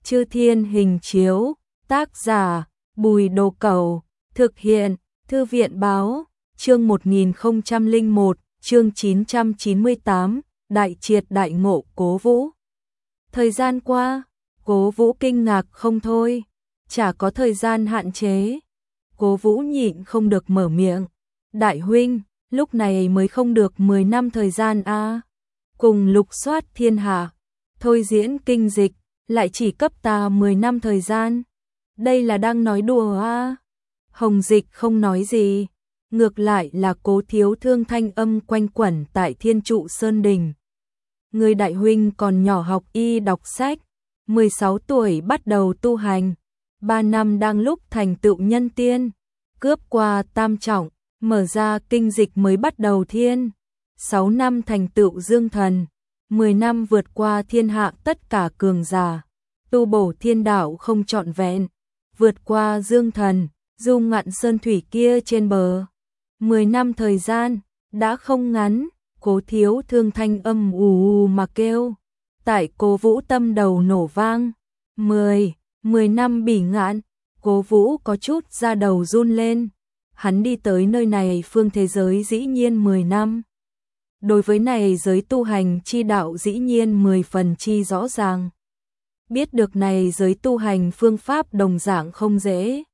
Chư Thiên Hình Chiếu, tác giả Bùi Đồ Cẩu, thực hiện Thư viện Báo, chương 1001, chương 998, Đại triệt đại ngộ Cố Vũ. Thời gian qua, Cố Vũ kinh ngạc không thôi, chả có thời gian hạn chế. Cố Vũ nhịn không được mở miệng, đại huynh, lúc này mới không được 10 năm thời gian a. Cùng lục soát thiên hạ, thôi diễn kinh dịch, lại chỉ cấp ta 10 năm thời gian. Đây là đang nói đùa a. Hồng Dịch không nói gì, ngược lại là Cố Thiếu Thương thanh âm quanh quẩn tại Thiên Trụ Sơn Đình. Người đại huynh còn nhỏ học y đọc sách, 16 tuổi bắt đầu tu hành, 3 năm đang lúc thành tựu nhân tiên, cướp qua tam trọng, mở ra kinh dịch mới bắt đầu thiên, 6 năm thành tựu dương thần, 10 năm vượt qua thiên hạ tất cả cường giả, tu bổ thiên đạo không trọn vẹn, vượt qua dương thần, du ngạn sơn thủy kia trên bờ. 10 năm thời gian, đã không ngắn. Cố Thiếu Thương thanh âm ù mà kêu, tại Cố Vũ tâm đầu nổ vang. 10 năm bỉ ngạn, Cố Vũ có chút da đầu run lên. Hắn đi tới nơi này phương thế giới dĩ nhiên 10 năm. Đối với này giới tu hành chi đạo dĩ nhiên 10 phần chi rõ ràng. Biết được này giới tu hành phương pháp đồng dạng không dễ.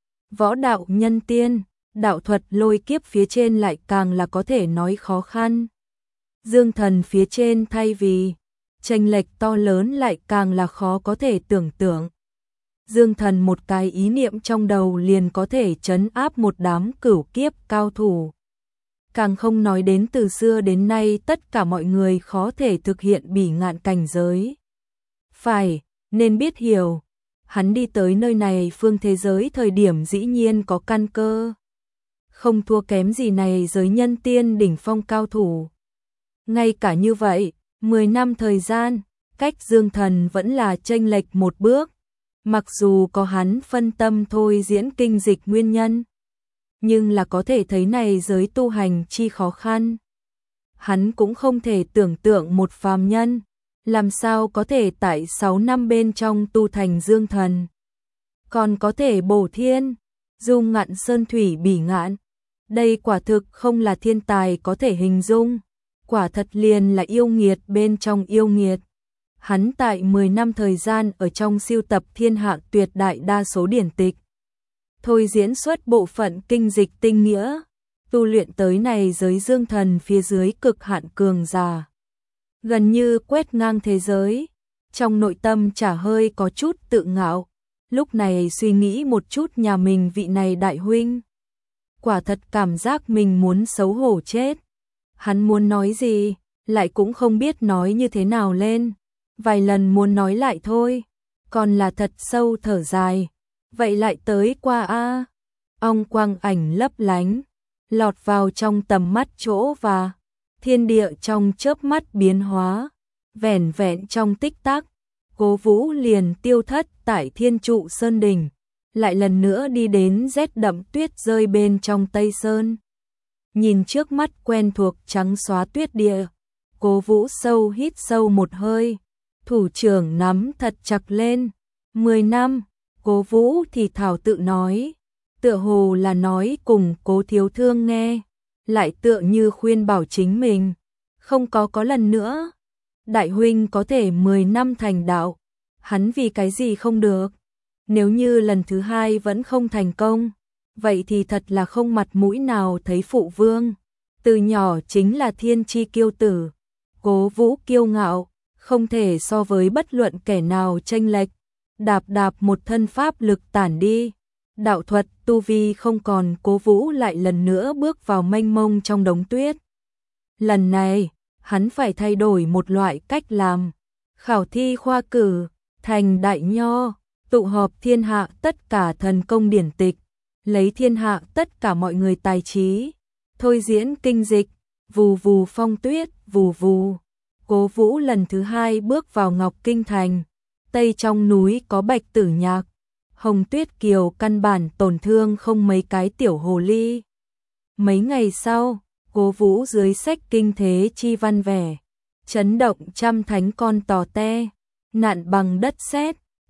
Võ đạo nhân tiên, đạo thuật lôi kiếp phía trên lại càng là có thể nói khó khăn. Dương thần phía trên thay vì chênh lệch to lớn lại càng là khó có thể tưởng tượng. Dương thần một cái ý niệm trong đầu liền có thể trấn áp một đám cửu kiếp cao thủ. Càng không nói đến từ xưa đến nay tất cả mọi người khó thể thực hiện bỉ ngạn cảnh giới. Phải, nên biết hiểu, hắn đi tới nơi này phương thế giới thời điểm dĩ nhiên có căn cơ. Không thua kém gì này giới nhân tiên đỉnh phong cao thủ. Ngay cả như vậy, 10 năm thời gian, cách dương thần vẫn là chênh lệch một bước. Mặc dù có hắn phân tâm thôi diễn kinh dịch nguyên nhân, nhưng là có thể thấy này giới tu hành chi khó khăn. Hắn cũng không thể tưởng tượng một phàm nhân, làm sao có thể tại 6 năm bên trong tu thành dương thần. Còn có thể bổ thiên, du ngạn sơn thủy bỉ ngạn. Đây quả thực không là thiên tài có thể hình dung. Quả thật liền là yêu nghiệt bên trong yêu nghiệt. Hắn tại 10 năm thời gian ở trong siêu tập thiên hạ tuyệt đại đa số điển tịch. Thôi diễn xuất bộ phận kinh dịch tinh nghĩa. Tu luyện tới này giới dương thần phía dưới cực hạn cường giả. Gần như quét ngang thế giới. Trong nội tâm chả hơi có chút tự ngạo. Lúc này suy nghĩ một chút nhà mình vị này đại huynh. Quả thật cảm giác mình muốn xấu hổ chết. Hắn muốn nói gì, lại cũng không biết nói như thế nào lên. Vài lần muốn nói lại thôi, còn là thật sâu thở dài. Vậy lại tới qua a. Ong quang ảnh lấp lánh, lọt vào trong tầm mắt chỗ và thiên địa trong chớp mắt biến hóa. Vẻn vẹn trong tích tắc, Cố Vũ liền tiêu thất tại Thiên Trụ Sơn Đình. Lại lần nữa đi đến rét đậm tuyết rơi bên trong Tây Sơn. Nhìn trước mắt quen thuộc trắng xóa tuyết địa, Cố Vũ sâu hít sâu một hơi, thủ trưởng nắm thật chặt lên. 10 năm, Cố Vũ thì thảo tự nói, tựa hồ là nói cùng Cố Thiếu Thương nghe, lại tựa như khuyên bảo chính mình, không có lần nữa. Đại huynh có thể 10 năm thành đạo, hắn vì cái gì không được? Nếu như lần thứ 2 vẫn không thành công, vậy thì thật là không mặt mũi nào thấy phụ vương. Từ nhỏ chính là thiên chi kiêu tử. Cố Vũ kiêu ngạo, không thể so với bất luận kẻ nào chênh lệch. Đạp một thân pháp lực tản đi. Đạo thuật tu vi không còn, Cố Vũ lại lần nữa bước vào mênh mông trong đống tuyết. Lần này, hắn phải thay đổi một loại cách làm. Khảo thi khoa cử, thành đại nho. Tụ họp thiên hạ tất cả thần công điển tịch, lấy thiên hạ tất cả mọi người tài trí, thôi diễn kinh dịch, vù vù phong tuyết, vù vù. Cố Vũ lần thứ 2 bước vào Ngọc Kinh Thành, tây trong núi có Bạch Tử Nhạc, Hồng Tuyết Kiều căn bản tổn thương không mấy cái tiểu hồ ly. Mấy ngày sau, Cố Vũ dưới sách kinh thế chi văn vẻ, chấn động trăm thánh con tò te, nạn bằng đất sét.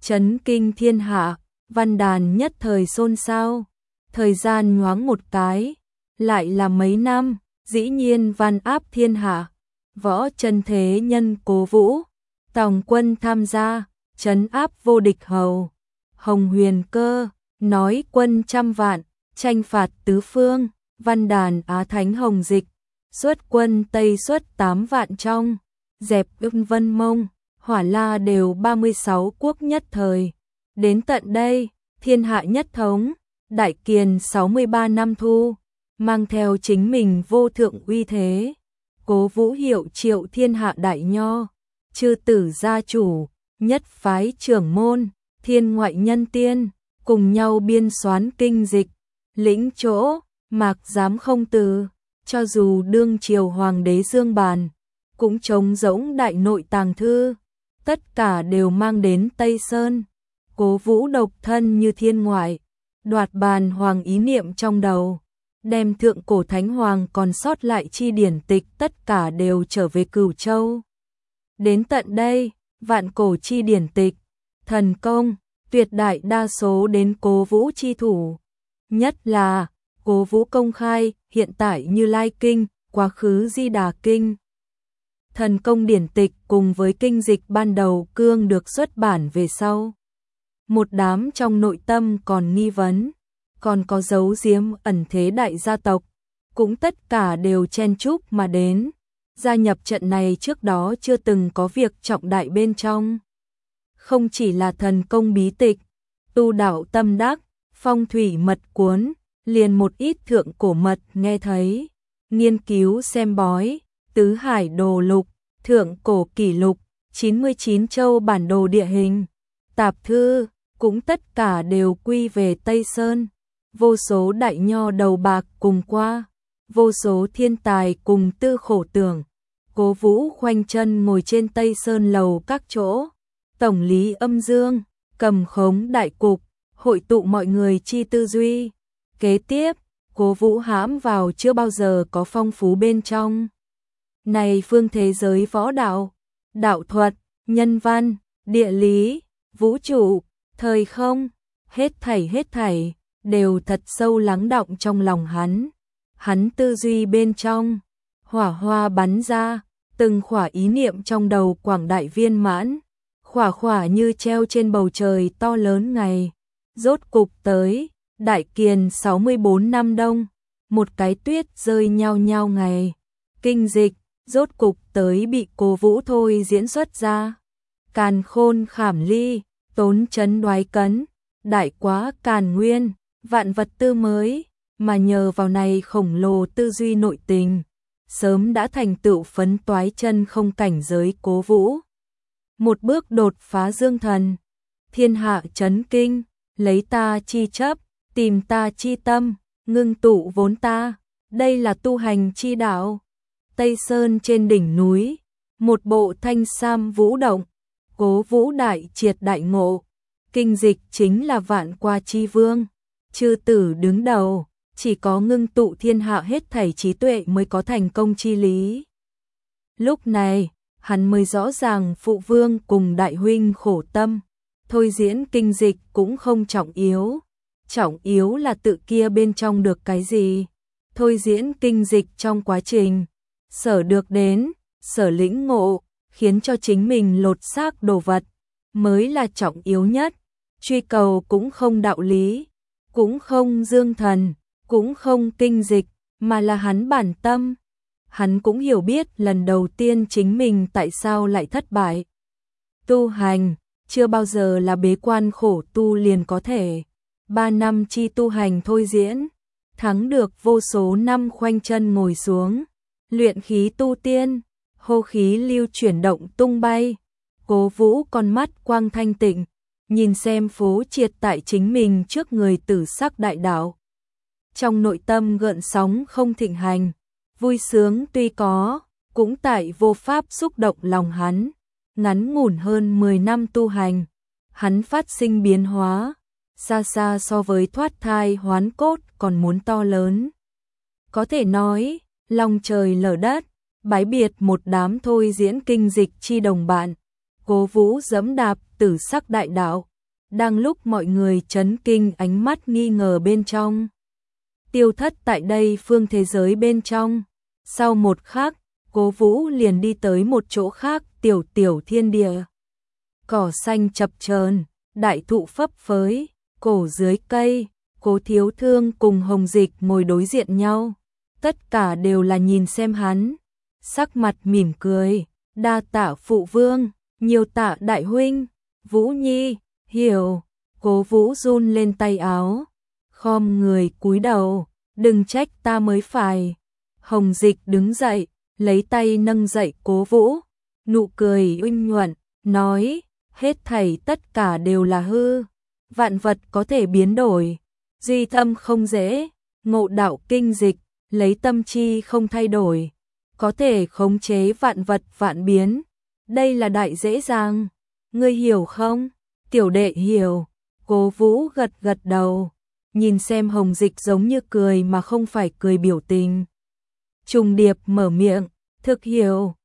chấn kinh thiên hạ, văn đàn nhất thời xôn xao. Thời gian nhoáng một cái, lại là mấy năm, dĩ nhiên văn áp thiên hạ. Võ chân thế nhân cố vũ, tòng quân tham gia, trấn áp vô địch hầu. Hồng Huyền Cơ, nói quân trăm vạn, tranh phạt tứ phương, văn đàn Á Thánh Hồng Dịch, xuất quân Tây xuất 8 vạn trong, dẹp Vân Mông, Hỏa La đều 36 quốc nhất thời. Đến tận đây, thiên hạ nhất thống, Đại Kiền 63 năm thu, mang theo chính mình vô thượng uy thế. Cố Vũ hiệu triệu thiên hạ đại nho, chư tử gia chủ, nhất phái trưởng môn, thiên ngoại nhân tiên, cùng nhau biên soán kinh dịch, lĩnh chỗ, mạc dám không từ, cho dù đương triều hoàng đế Dương Bàn, cũng trống rỗng đại nội tàng thư, tất cả đều mang đến Tây Sơn. Cố Vũ độc thân như thiên ngoại, đoạt bàn hoàng ý niệm trong đầu, đem thượng cổ thánh hoàng còn sót lại chi điển tịch tất cả đều trở về Cửu Châu. Đến tận đây, vạn cổ chi điển tịch, thần công, tuyệt đại đa số đến Cố Vũ chi thủ. Nhất là, Cố Vũ công khai, hiện tại Như Lai Kinh, quá khứ Di Đà Kinh. Thần công điển tịch cùng với kinh dịch ban đầu cương được xuất bản về sau. Một đám trong nội tâm còn nghi vấn, còn có giấu giếm ẩn thế đại gia tộc, cũng tất cả đều chen chúc mà đến. Gia nhập trận này trước đó chưa từng có việc trọng đại bên trong. Không chỉ là thần công bí tịch, tu đạo tâm đắc, phong thủy mật cuốn, liền một ít thượng cổ mật nghe thấy, nghiên cứu xem bói, tứ hải đồ lục, thượng cổ kỷ lục, 99 châu bản đồ địa hình, tạp thư, cũng tất cả đều quy về Tây Sơn. Vô số đại nho đầu bạc cùng qua, vô số thiên tài cùng tư khổ tưởng. Cố Vũ khoanh chân ngồi trên Tây Sơn lầu các chỗ, tổng lý âm dương, cầm khống đại cục, hội tụ mọi người chi tư duy. Kế tiếp, Cố Vũ hãm vào chưa bao giờ có phong phú bên trong. Này phương thế giới võ đạo, đạo thuật, nhân văn, địa lý, vũ trụ, thời không, hết thảy đều thật sâu lắng đọng trong lòng hắn. Hắn tư duy bên trong, hỏa hoa bắn ra, từng khỏa ý niệm trong đầu quảng đại viên mãn, khỏa như treo trên bầu trời to lớn ngày. Rốt cục tới, Đại Kiền 64 năm đông, một cái tuyết rơi nhao nhao ngày. Kinh dịch, rốt cục tới bị Cố Vũ thôi diễn xuất ra. Càn khôn khảm ly, tốn chấn đoái cấn, đại quá càn nguyên, vạn vật tư mới, mà nhờ vào này khổng lồ tư duy nội tình, sớm đã thành tựu phấn toái chân không cảnh giới Cố Vũ. Một bước đột phá dương thần, thiên hạ chấn kinh, lấy ta chi chấp, tìm ta chi tâm, ngưng tụ vốn ta, đây là tu hành chi đạo. Tây Sơn trên đỉnh núi, một bộ thanh sam vũ động, Cố Vũ đại triệt đại ngộ, kinh dịch chính là vạn qua chi vương, chư tử đứng đầu, chỉ có ngưng tụ thiên hạ hết thảy trí tuệ mới có thành công chi lý. Lúc này, hắn mới rõ ràng phụ vương cùng đại huynh khổ tâm, thôi diễn kinh dịch cũng không trọng yếu là tự kia bên trong được cái gì. Thôi diễn kinh dịch trong quá trình, sở được đến, sở lĩnh ngộ, khiến cho chính mình lột xác đồ vật, mới là trọng yếu nhất. Truy cầu cũng không đạo lý, cũng không dương thần, cũng không kinh dịch, mà là hắn bản tâm. Hắn cũng hiểu biết lần đầu tiên chính mình tại sao lại thất bại. Tu hành, chưa bao giờ là bế quan khổ tu liền có thể. 3 năm chi tu hành thôi diễn, thắng được vô số năm khoanh chân ngồi xuống, luyện khí tu tiên, hô khí lưu chuyển động tung bay. Cố Vũ con mắt quang thanh tịnh, nhìn xem phố triệt tại chính mình trước người tử sắc đại đạo. Trong nội tâm gợn sóng không thịnh hành, vui sướng tuy có, cũng tại vô pháp xúc động lòng hắn. Ngắn ngủn hơn 10 năm tu hành, hắn phát sinh biến hóa, xa xa so với thoát thai hoán cốt còn muốn to lớn. Có thể nói, lòng trời lở đất, bái biệt một đám thôi diễn kinh dịch chi đồng bạn. Cố Vũ dẫm đạp tử sắc đại đạo, Đang lúc mọi người chấn kinh ánh mắt nghi ngờ bên trong. Tiêu Thất tại đây phương thế giới bên trong. Sau một khắc, Cố Vũ liền đi tới một chỗ khác, tiểu thiên địa. Cỏ xanh chập chờn, đại thụ phấp phới, cổ dưới cây, Cố Thiếu Thương cùng Hồng Dịch ngồi đối diện nhau. Tất cả đều là nhìn xem hắn, sắc mặt mỉm cười, đa tạ phụ vương, nhiều tạ đại huynh, Vũ Nhi, hiểu. Cố Vũ run lên tay áo, khom người cúi đầu, đừng trách ta mới phải. Hồng Dịch đứng dậy, lấy tay nâng dậy Cố Vũ, nụ cười uy nhuận, nói, hết thảy tất cả đều là hư, vạn vật có thể biến đổi, duy tâm không dễ, ngộ đạo kinh dịch, lấy tâm chi không thay đổi, có thể khống chế vạn vật vạn biến, đây là đại dễ dàng, ngươi hiểu không? Tiểu đệ hiểu. Cố Vũ gật gật đầu, nhìn xem Hồng Dịch giống như cười mà không phải cười biểu tình. Trùng điệp mở miệng, thực hiểu,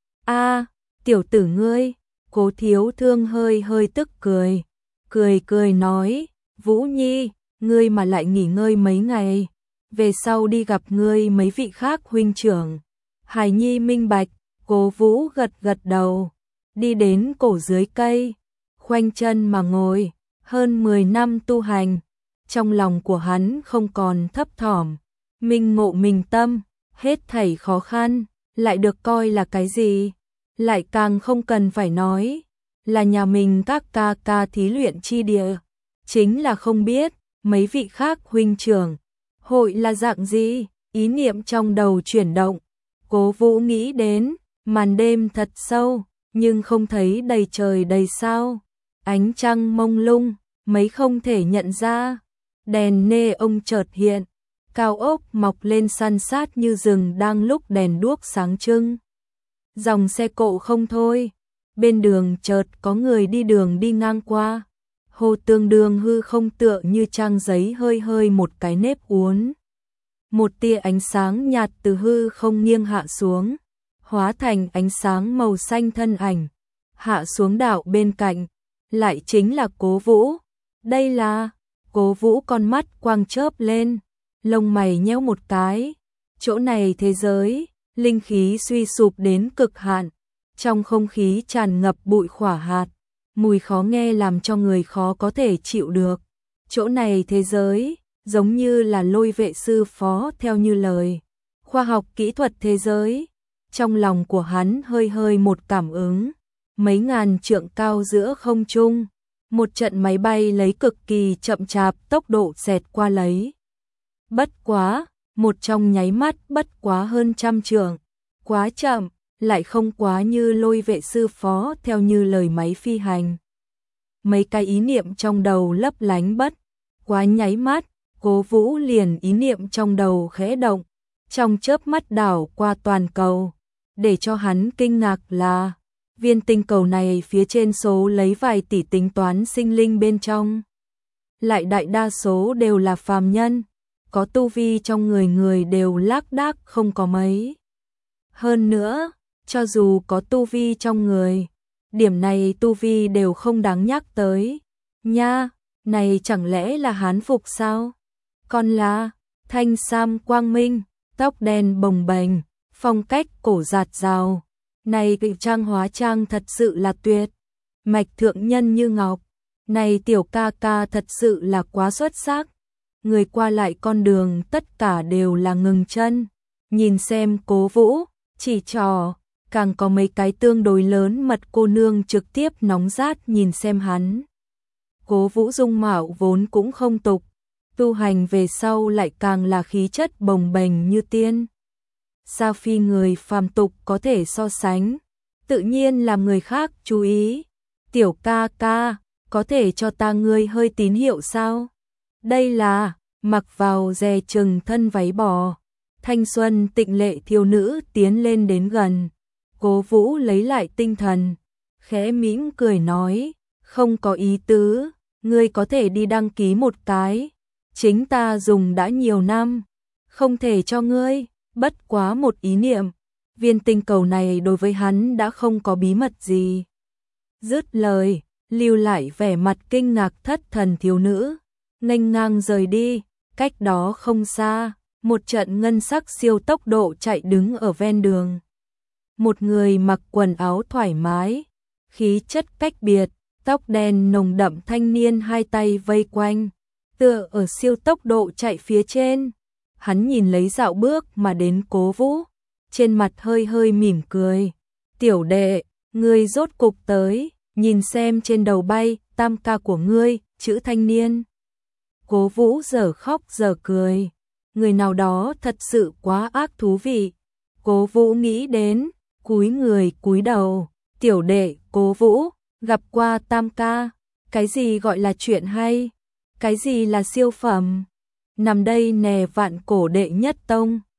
tiểu tử ngươi. Cố Thiếu Thương hơi tức cười, cười nói, Vũ Nhi, ngươi mà lại nghỉ ngơi mấy ngày, về sau đi gặp ngươi mấy vị khác huynh trưởng. Hải Nhi minh bạch. Cố Vũ gật đầu, đi đến cổ dưới cây, khoanh chân mà ngồi. Hơn 10 năm tu hành, trong lòng của hắn không còn thấp thỏm, minh ngộ minh tâm, hết thảy khó khăn, lại được coi là cái gì, lại càng không cần phải nói, là nhà mình các ca thí luyện chi địa, chính là không biết, mấy vị khác huynh trưởng, hội là dạng gì, ý niệm trong đầu chuyển động, Cố Vũ nghĩ đến, màn đêm thật sâu, nhưng không thấy đầy trời đầy sao. Ánh trăng mông lung, mấy không thể nhận ra, đèn nê ông chợt hiện, cao ốc mọc lên san sát như rừng đang lúc đèn đuốc sáng trưng. Dòng xe cộ không thôi, bên đường chợt có người đi đường đi ngang qua, hồ tương đương hư không tựa như trang giấy hơi một cái nếp uốn. Một tia ánh sáng nhạt từ hư không nghiêng hạ xuống, hóa thành ánh sáng màu xanh thân ảnh, hạ xuống đạo bên cạnh. Lại chính là Cố Vũ. Đây là Cố Vũ, con mắt quang chớp lên, lông mày nhếch một cái. Chỗ này thế giới, linh khí suy sụp đến cực hạn, trong không khí tràn ngập bụi khỏa hạt, mùi khó nghe làm cho người khó có thể chịu được. Chỗ này thế giới, giống như là Lôi vệ sư phó theo như lời. Khoa học kỹ thuật thế giới, trong lòng của hắn hơi một cảm ứng. Mấy ngàn trượng cao giữa không trung, một trận máy bay lấy cực kỳ chậm chạp tốc độ xẹt qua lấy. Bất quá, một trong nháy mắt bất quá hơn 100 trượng, quá chậm, lại không quá như Lôi vệ sư phó theo như lời máy phi hành. Mấy cái ý niệm trong đầu lấp lánh bất quá nháy mắt, Cố Vũ liền ý niệm trong đầu khẽ động, trong chớp mắt đảo qua toàn cầu, để cho hắn kinh ngạc là viên tinh cầu này phía trên số lấy vài tỷ tính toán sinh linh bên trong, lại đại đa số đều là phàm nhân, có tu vi trong người đều lác đác không có mấy. Hơn nữa, cho dù có tu vi trong người, điểm này tu vi đều không đáng nhắc tới. Nha, này chẳng lẽ là hán phục sao? Còn là thanh sam quang minh, tóc đen bồng bềnh, phong cách cổ dạt dào. Này kịch trang hóa trang thật sự là tuyệt, mạch thượng nhân như ngọc, này tiểu ca ca thật sự là quá xuất sắc. Người qua lại con đường tất cả đều là ngừng chân, nhìn xem Cố Vũ, chỉ trò, càng có mấy cái tương đối lớn mật cô nương trực tiếp nóng rát nhìn xem hắn. Cố Vũ dung mạo vốn cũng không tục, tu hành về sau lại càng là khí chất bồng bềnh như tiên. Sao phi người phàm tục có thể so sánh, tự nhiên làm người khác chú ý. Tiểu ca ca, có thể cho ta ngươi hơi tín hiệu sao? Đây là, mặc vào dè chừng thân váy bò, thanh xuân tịnh lệ thiếu nữ tiến lên đến gần. Cố Vũ lấy lại tinh thần, khẽ mỉm cười nói, không có ý tứ, ngươi có thể đi đăng ký một cái, chính ta dùng đã nhiều năm, không thể cho ngươi. Bất quá một ý niệm, viên tinh cầu này đối với hắn đã không có bí mật gì. Dứt lời, lưu lại vẻ mặt kinh ngạc thất thần thiếu nữ, nghênh ngang rời đi. Cách đó không xa, một trận ngân sắc siêu tốc độ chạy đứng ở ven đường. Một người mặc quần áo thoải mái, khí chất cách biệt, tóc đen nồng đậm thanh niên hai tay vây quanh, tựa ở siêu tốc độ chạy phía trên. Hắn nhìn lấy dạo bước mà đến Cố Vũ, trên mặt hơi hơi mỉm cười. Tiểu đệ, ngươi rốt cục tới, nhìn xem trên đầu bay, tam ca của ngươi, chữ thanh niên. Cố Vũ giờ khóc giờ cười, người nào đó thật sự quá ác thú vị. Cố Vũ nghĩ đến, cúi người cúi đầu, tiểu đệ Cố Vũ, gặp qua tam ca, cái gì gọi là chuyện hay, cái gì là siêu phẩm, nằm đây nè vạn cổ đệ nhất tông.